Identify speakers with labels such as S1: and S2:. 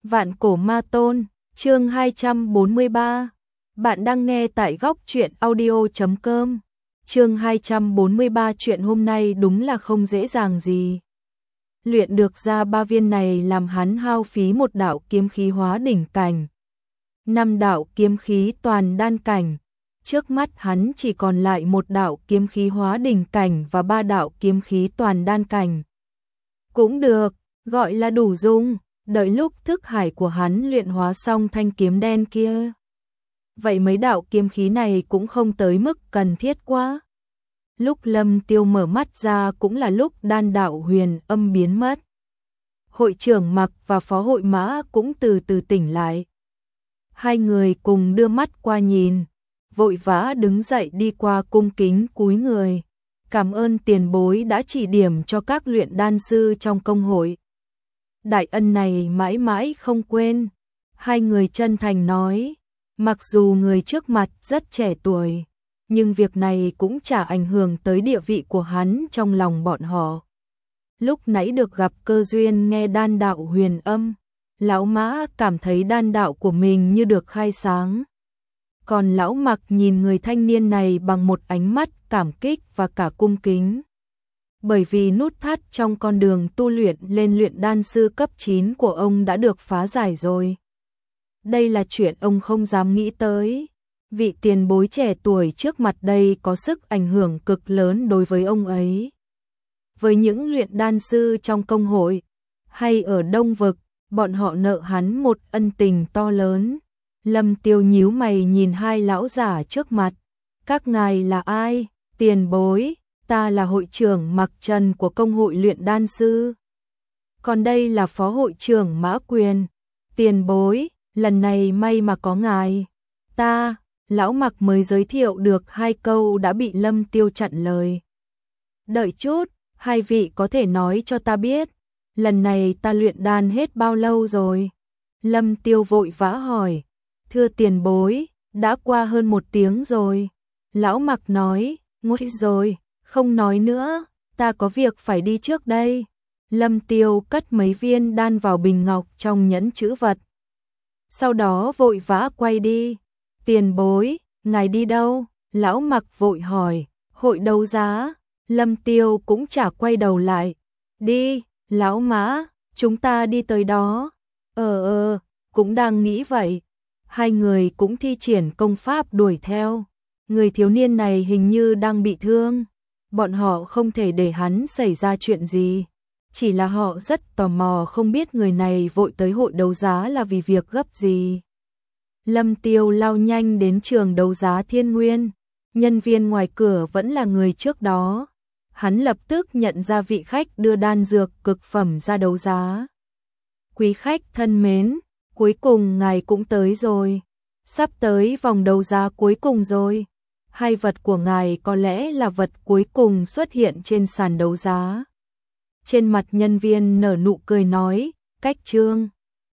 S1: Vạn cổ ma tôn, chương 243. Bạn đang nghe tại góc truyện audio.com. Chương 243 chuyện hôm nay đúng là không dễ dàng gì. Luyện được ra 3 viên này làm hắn hao phí một đạo kiếm khí hóa đỉnh cảnh. 5 đạo kiếm khí toàn đan cảnh. Trước mắt hắn chỉ còn lại một đạo kiếm khí hóa đỉnh cảnh và 3 đạo kiếm khí toàn đan cảnh. Cũng được, gọi là đủ dùng. Đợi lúc thức hải của hắn luyện hóa xong thanh kiếm đen kia. Vậy mấy đạo kiếm khí này cũng không tới mức cần thiết quá. Lúc Lâm Tiêu mở mắt ra cũng là lúc đan đạo huyền âm biến mất. Hội trưởng Mặc và phó hội Mã cũng từ từ tỉnh lại. Hai người cùng đưa mắt qua nhìn, vội vã đứng dậy đi qua cung kính cúi người. Cảm ơn tiền bối đã chỉ điểm cho các luyện đan sư trong công hội. Đại ân này mãi mãi không quên. Hai người chân thành nói, mặc dù người trước mặt rất trẻ tuổi, nhưng việc này cũng chả ảnh hưởng tới địa vị của hắn trong lòng bọn họ. Lúc nãy được gặp cơ duyên nghe đan đạo huyền âm, lão Mã cảm thấy đan đạo của mình như được khai sáng. Còn lão Mặc nhìn người thanh niên này bằng một ánh mắt cảm kích và cả cung kính. Bởi vì nút thắt trong con đường tu luyện lên luyện đan sư cấp 9 của ông đã được phá giải rồi. Đây là chuyện ông không dám nghĩ tới. Vị tiền bối trẻ tuổi trước mặt đây có sức ảnh hưởng cực lớn đối với ông ấy. Với những luyện đan sư trong công hội, hay ở Đông Vực, bọn họ nợ hắn một ân tình to lớn. Lâm Tiêu nhíu mày nhìn hai lão giả trước mặt. Các ngài là ai? Tiền bối. Ta là hội trưởng Mặc Trần của công hội luyện đan sư. Còn đây là phó hội trưởng Mã Quyền. Tiền bối, lần này may mà có ngài. Ta, lão Mặc mới giới thiệu được 2 câu đã bị Lâm Tiêu chặn lời. Đợi chút, hai vị có thể nói cho ta biết, lần này ta luyện đan hết bao lâu rồi? Lâm Tiêu vội vã hỏi. Thưa tiền bối, đã qua hơn 1 tiếng rồi. Lão Mặc nói, nguội rồi. Không nói nữa, ta có việc phải đi trước đây. Lâm Tiêu cất mấy viên đan vào bình ngọc trong nhẫn chữ vật. Sau đó vội vã quay đi. Tiền bối, ngài đi đâu? Lão Mặc vội hỏi. Hội đấu giá. Lâm Tiêu cũng chả quay đầu lại. Đi, lão Mã, chúng ta đi tới đó. Cũng đang nghĩ vậy. Hai người cũng thi triển công pháp đuổi theo. Người thiếu niên này hình như đang bị thương. Bọn họ không thể để hắn xảy ra chuyện gì. Chỉ là họ rất tò mò không biết người này vội tới hội đấu giá là vì việc gấp gì. Lâm Tiêu lao nhanh đến trường đấu giá Thiên Nguyên. Nhân viên ngoài cửa vẫn là người trước đó. Hắn lập tức nhận ra vị khách đưa đan dược cực phẩm ra đấu giá. Quý khách thân mến, cuối cùng ngài cũng tới rồi. Sắp tới vòng đấu giá cuối cùng rồi. Hai vật của ngài có lẽ là vật cuối cùng xuất hiện trên sàn đấu giá. Trên mặt nhân viên nở nụ cười nói, cách trương.